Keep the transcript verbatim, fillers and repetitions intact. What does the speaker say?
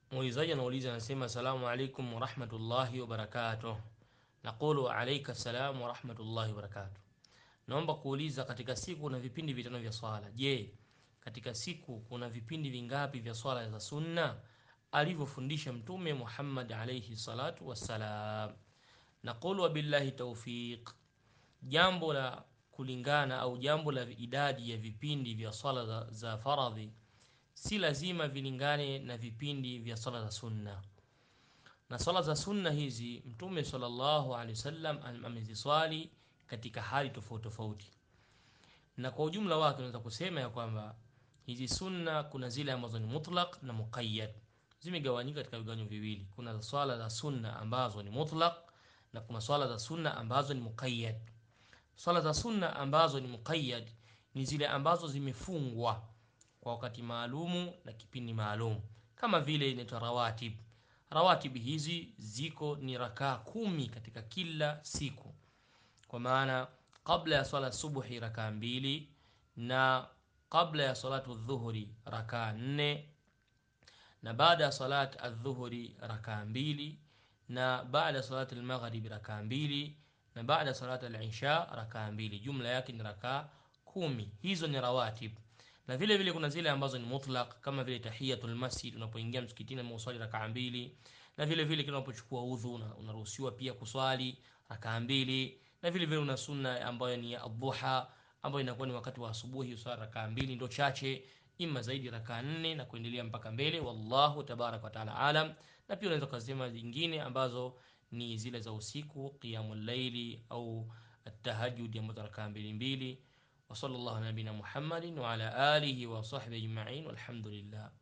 Muulizaji anauliza anasema asalamu alaykum wa rahmatullahi wa barakatuh. Naqulu alayka salam wa rahmatullahi wa barakatuh. Naomba kuuliza, katika siku kuna vipindi vitano vya swala. Je, katika siku kuna vipindi vingapi vya swala za sunna alivyofundisha Mtume Muhammad alayhi salatu wassalam? Naqulu billahi tawfiq. Jambo la kulingana au jambo la idadi ya vipindi vya swala za, za faradhi si lazima vilingane na vipindi vya swala za sunna. Na swala za sunna hizi Mtume sallallahu alaihi wasallam ameziswali katika hali tofauti tofauti, na kwa ujumla wake unaweza kusema ya kwamba hizi sunna kuna zile ambazo ni mutlaq na muqayyad. Zimegawanyika katika vigawanyo viwili. Kuna swala za sunna ambazo ni mutlaq na kuna swala za sunna ambazo ni muqayyad. Swala za sunna ambazo ni muqayyad ni zile ambazo zimefungwa kwa wakati maalumu na kipindi maalumu, kama vile inaitwa rawatib. Rawatib hizi ziko ni rakaa kumi katika kila siku, kwa maana kabla ya swala subuhi rakaa mbili, na kabla ya salatu dhuhuri rakaa nne, na baada ya salat adhuhuri rakaa mbili, na baada ya salat almaghrib rakaa mbili, na baada ya salat al-isha rakaa mbili. Jumla yake ni rakaa kumi. Hizo ni rawatib. Na vile vile kuna zile ambazo ni mutlaq, kama vile tahiyatul masjid, unapoingia msikitini na uswali rakaa mbili, na vile vile unapochukua udhu unaruhusiwa pia kuswali rakaa mbili, na vile vile una sunna ambayo ni adhuha, ambayo inakuwa ni wakati wa asubuhi, uswali rakaa mbili ndo chache, ima zaidi rakaa nne na kuendelea mpaka mbele. Wallahu tabarak wa taala alam. Na pia unaweza kusema zingine ambazo ni zile za usiku, qiyamul layli au at-tahajjud, ambazo rakaa mbili mbili. وصلى الله على نبينا محمد وعلى آله وصحبه أجمعين والحمد لله.